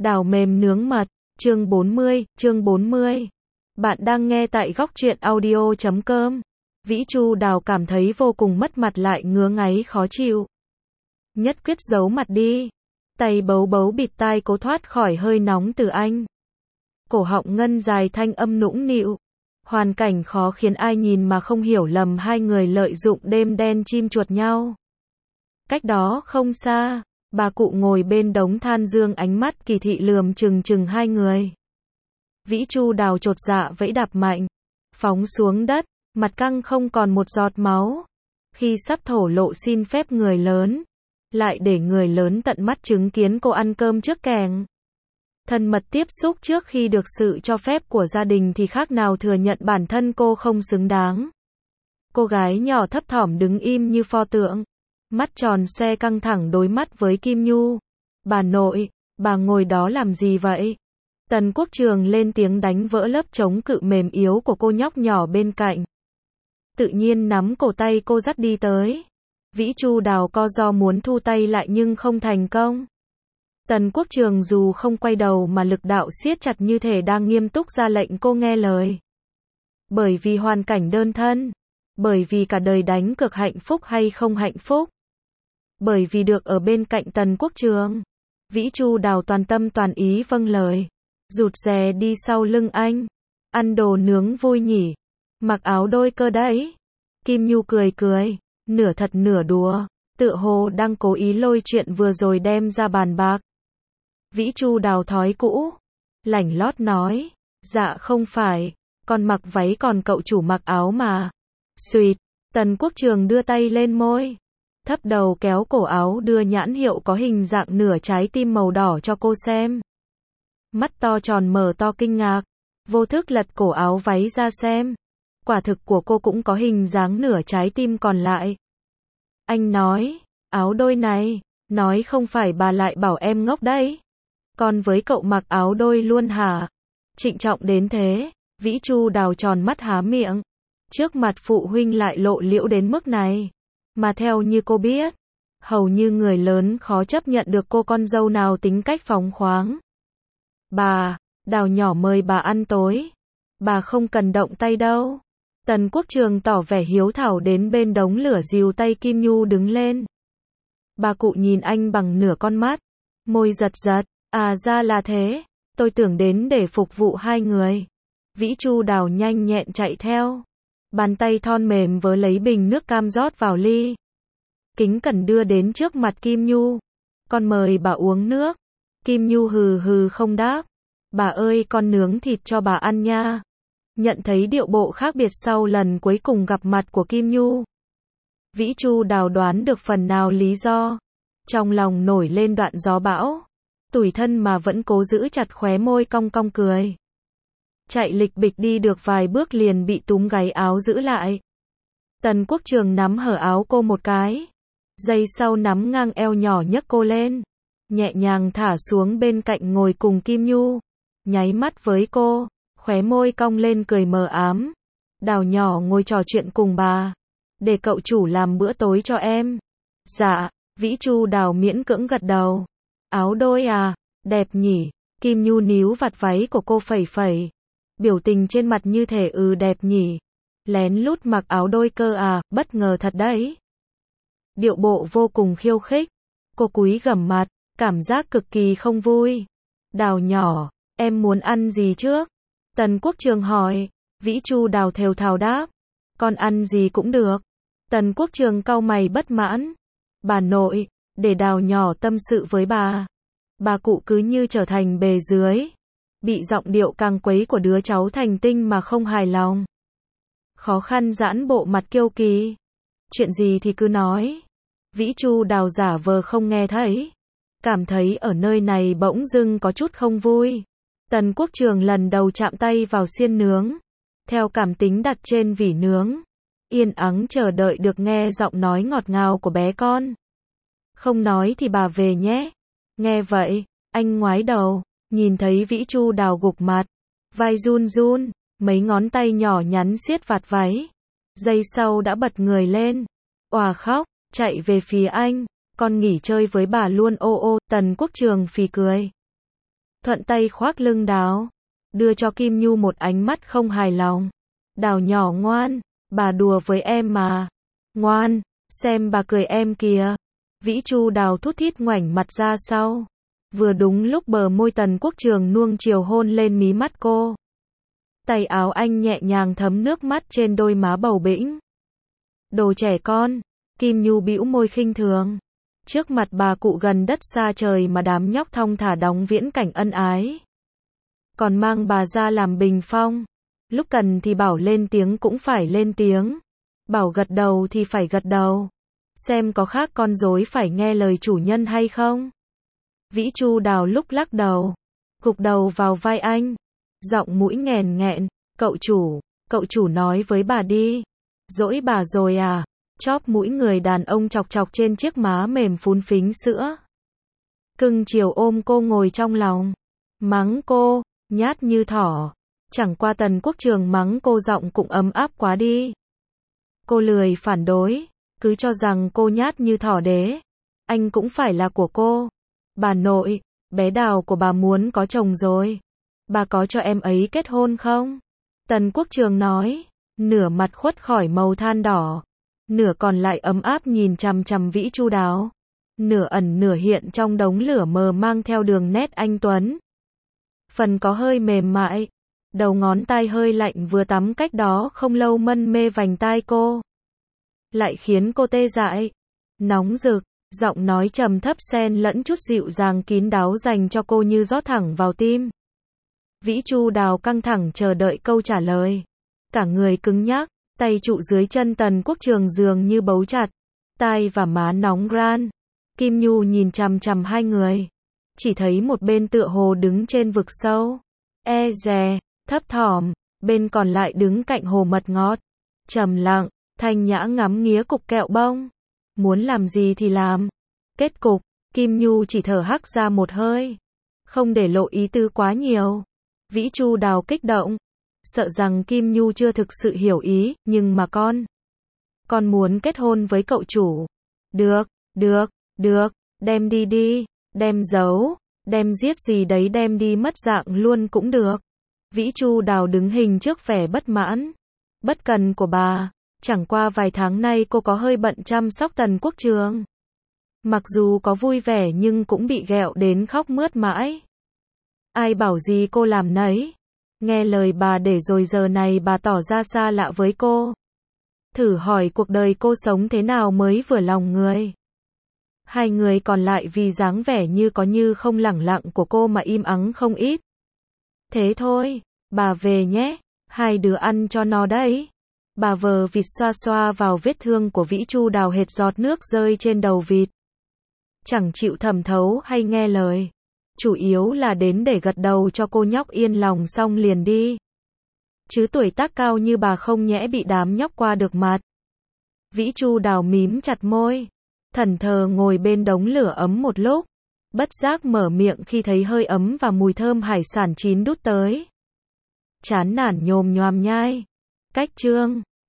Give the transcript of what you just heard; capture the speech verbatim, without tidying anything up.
Đào mềm nướng mật, chương bốn mươi, chương bốn mươi. Bạn đang nghe tại góc truyện audio chấm com. Vĩ Chu Đào cảm thấy vô cùng mất mặt lại ngứa ngáy khó chịu. Nhất quyết giấu mặt đi. Tay bấu bấu bịt tai cố thoát khỏi hơi nóng từ anh. Cổ họng ngân dài thanh âm nũng nịu. Hoàn cảnh khó khiến ai nhìn mà không hiểu lầm hai người lợi dụng đêm đen chim chuột nhau. Cách đó không xa, bà cụ ngồi bên đống than dương ánh mắt kỳ thị lườm chừng chừng hai người. Vĩ Chu Đào chột dạ vẫy đạp mạnh, phóng xuống đất, mặt căng không còn một giọt máu. Khi sắp thổ lộ xin phép người lớn, lại để người lớn tận mắt chứng kiến cô ăn cơm trước kèng. Thân mật tiếp xúc trước khi được sự cho phép của gia đình thì khác nào thừa nhận bản thân cô không xứng đáng. Cô gái nhỏ thấp thỏm đứng im như pho tượng, mắt tròn xoe căng thẳng đối mắt với Kim Nhu. Bà nội, bà ngồi đó làm gì vậy? Tần Quốc Trường lên tiếng đánh vỡ lớp chống cự mềm yếu của cô nhóc nhỏ bên cạnh. Tự nhiên nắm cổ tay cô dắt đi tới. Vĩ Chu Đào co ro muốn thu tay lại nhưng không thành công. Tần Quốc Trường dù không quay đầu mà lực đạo siết chặt như thể đang nghiêm túc ra lệnh cô nghe lời. Bởi vì hoàn cảnh đơn thân. Bởi vì cả đời đánh cược hạnh phúc hay không hạnh phúc. Bởi vì được ở bên cạnh Tần Quốc Trường. Vĩ Chu Đào toàn tâm toàn ý vâng lời. Rụt rè đi sau lưng anh. Ăn đồ nướng vui nhỉ. Mặc áo đôi cơ đấy. Kim Nhu cười cười. Nửa thật nửa đùa. Tựa hồ đang cố ý lôi chuyện vừa rồi đem ra bàn bạc. Vĩ Chu Đào thói cũ. Lảnh lót nói. Dạ không phải. Con mặc váy còn cậu chủ mặc áo mà. Xuyệt. Tần Quốc Trường đưa tay lên môi. Thấp đầu kéo cổ áo đưa nhãn hiệu có hình dạng nửa trái tim màu đỏ cho cô xem. Mắt to tròn mở to kinh ngạc. Vô thức lật cổ áo váy ra xem. Quả thực của cô cũng có hình dáng nửa trái tim còn lại. Anh nói, áo đôi này, nói không phải bà lại bảo em ngốc đấy. Còn với cậu mặc áo đôi luôn hả? Trịnh trọng đến thế, Vĩ Chu Đào tròn mắt há miệng. Trước mặt phụ huynh lại lộ liễu đến mức này. Mà theo như cô biết, hầu như người lớn khó chấp nhận được cô con dâu nào tính cách phóng khoáng. Bà, Đào nhỏ mời bà ăn tối. Bà không cần động tay đâu. Tần Quốc Trường tỏ vẻ hiếu thảo đến bên đống lửa dìu tay Kim Nhu đứng lên. Bà cụ nhìn anh bằng nửa con mắt. Môi giật giật. À ra là thế. Tôi tưởng đến để phục vụ hai người. Vĩ Chu Đào nhanh nhẹn chạy theo. Bàn tay thon mềm vớ lấy bình nước cam rót vào ly. Kính cẩn đưa đến trước mặt Kim Nhu. Con mời bà uống nước. Kim Nhu hừ hừ không đáp. Bà ơi con nướng thịt cho bà ăn nha. Nhận thấy điệu bộ khác biệt sau lần cuối cùng gặp mặt của Kim Nhu. Vĩ Chu Đào đoán được phần nào lý do. Trong lòng nổi lên đoạn gió bão. Tủi thân mà vẫn cố giữ chặt khóe môi cong cong cười. Chạy lịch bịch đi được vài bước liền bị túm gáy áo giữ lại. Tần Quốc Trường nắm hở áo cô một cái. Giây sau nắm ngang eo nhỏ nhấc cô lên. Nhẹ nhàng thả xuống bên cạnh ngồi cùng Kim Nhu. Nháy mắt với cô. Khóe môi cong lên cười mờ ám. Đào nhỏ ngồi trò chuyện cùng bà. Để cậu chủ làm bữa tối cho em. Dạ, Vĩ Chu Đào miễn cưỡng gật đầu. Áo đôi à, đẹp nhỉ. Kim Nhu níu vạt váy của cô phẩy phẩy. Biểu tình trên mặt như thể ừ đẹp nhỉ. Lén lút mặc áo đôi cơ à, bất ngờ thật đấy. Điệu bộ vô cùng khiêu khích. Cô cúi gằm mặt, cảm giác cực kỳ không vui. Đào nhỏ, em muốn ăn gì trước? Tần Quốc Trường hỏi. Vĩ Chu Đào thều thào đáp. Con ăn gì cũng được. Tần Quốc Trường cau mày bất mãn. Bà nội, để Đào nhỏ tâm sự với bà. Bà cụ cứ như trở thành bề dưới. Bị giọng điệu càng quấy của đứa cháu thành tinh mà không hài lòng. Khó khăn giãn bộ mặt kiêu kỳ. Chuyện gì thì cứ nói. Vĩ Chu Đào giả vờ không nghe thấy. Cảm thấy ở nơi này bỗng dưng có chút không vui. Tần Quốc Trường lần đầu chạm tay vào xiên nướng. Theo cảm tính đặt trên vỉ nướng. Yên ắng chờ đợi được nghe giọng nói ngọt ngào của bé con. Không nói thì bà về nhé. Nghe vậy, anh ngoái đầu. Nhìn thấy Vĩ Chu Đào gục mặt. Vai run run. Mấy ngón tay nhỏ nhắn siết vạt váy. Giây sau đã bật người lên. Òa khóc, chạy về phía anh. Con nghỉ chơi với bà luôn ô ô. Tần Quốc Trường phì cười. thuận tay khoác lưng Đào, đưa cho Kim Nhu một ánh mắt không hài lòng. Đào nhỏ ngoan, bà đùa với em mà. Ngoan, xem bà cười em kìa. Vĩ Chu Đào thút thít ngoảnh mặt ra sau. Vừa đúng lúc bờ môi Tần Quốc Trường nuông chiều hôn lên mí mắt cô. Tay áo anh nhẹ nhàng thấm nước mắt trên đôi má bầu bĩnh. Đồ trẻ con, Kim Nhu bĩu môi khinh thường. Trước mặt bà cụ gần đất xa trời mà đám nhóc thong thả đóng viễn cảnh ân ái. Còn mang bà ra làm bình phong. Lúc cần thì bảo lên tiếng cũng phải lên tiếng. Bảo gật đầu thì phải gật đầu. Xem có khác con rối phải nghe lời chủ nhân hay không. Vĩ Chu Đào lúc lắc đầu, gục đầu vào vai anh, giọng mũi nghèn nghẹn, cậu chủ, cậu chủ nói với bà đi. Dỗi bà rồi à? Chóp mũi người đàn ông chọc chọc trên chiếc má mềm phún phính sữa. Cưng chiều ôm cô ngồi trong lòng. Mắng cô, nhát như thỏ. Chẳng qua Tần Quốc Trường mắng cô giọng cũng ấm áp quá đi. Cô lười phản đối, cứ cho rằng cô nhát như thỏ đế. Anh cũng phải là của cô. Bà nội, bé Đào của bà muốn có chồng rồi. Bà có cho em ấy kết hôn không? Tần Quốc Trường nói, nửa mặt khuất khỏi màu than đỏ, nửa còn lại ấm áp nhìn chằm chằm Vĩ Chu Đào, nửa ẩn nửa hiện trong đống lửa mờ mang theo đường nét anh tuấn. Phần có hơi mềm mại, đầu ngón tay hơi lạnh vừa tắm cách đó không lâu mân mê vành tai cô. Lại khiến cô tê dại, nóng rực, giọng nói trầm thấp xen lẫn chút dịu dàng kín đáo dành cho cô như rót thẳng vào tim. Vĩ Chu Đào căng thẳng chờ đợi câu trả lời. Cả người cứng nhắc, tay trụ dưới chân Tần Quốc Trường dường như bấu chặt, tai và má nóng ran. Kim Nhu nhìn chằm chằm hai người, chỉ thấy một bên tựa hồ đứng trên vực sâu, e dè, thấp thỏm, bên còn lại đứng cạnh hồ mật ngọt, trầm lặng, thanh nhã ngắm nghía cục kẹo bông. Muốn làm gì thì làm. Kết cục, Kim Nhu chỉ thở hắc ra một hơi, không để lộ ý tứ quá nhiều. Vĩ Chu Đào kích động, sợ rằng Kim Nhu chưa thực sự hiểu ý, nhưng mà con, con muốn kết hôn với cậu chủ. Được, được, được, đem đi đi, đem giấu, đem giết gì đấy đem đi mất dạng luôn cũng được. Vĩ Chu Đào đứng hình trước vẻ bất mãn, bất cần của bà. Chẳng qua vài tháng nay cô có hơi bận chăm sóc Tần Quốc Trường. Mặc dù có vui vẻ nhưng cũng bị ghẹo đến khóc mướt mãi. Ai bảo gì cô làm nấy. Nghe lời bà để rồi giờ này bà tỏ ra xa lạ với cô. Thử hỏi cuộc đời cô sống thế nào mới vừa lòng người. Hai người còn lại vì dáng vẻ như có như không lẳng lặng của cô mà im ắng không ít. Thế thôi, bà về nhé, hai đứa ăn cho no đấy. Bà vờ vịt xoa xoa vào vết thương của Vĩ Chu Đào hệt giọt nước rơi trên đầu vịt. Chẳng chịu thẩm thấu hay nghe lời. Chủ yếu là đến để gật đầu cho cô nhóc yên lòng xong liền đi. Chứ tuổi tác cao như bà không nhẽ bị đám nhóc qua được mặt. Vĩ Chu Đào mím chặt môi, thẫn thờ ngồi bên đống lửa ấm một lúc, bất giác mở miệng khi thấy hơi ấm và mùi thơm hải sản chín đút tới. Chán nản nhồm nhoàm nhai. Cách chương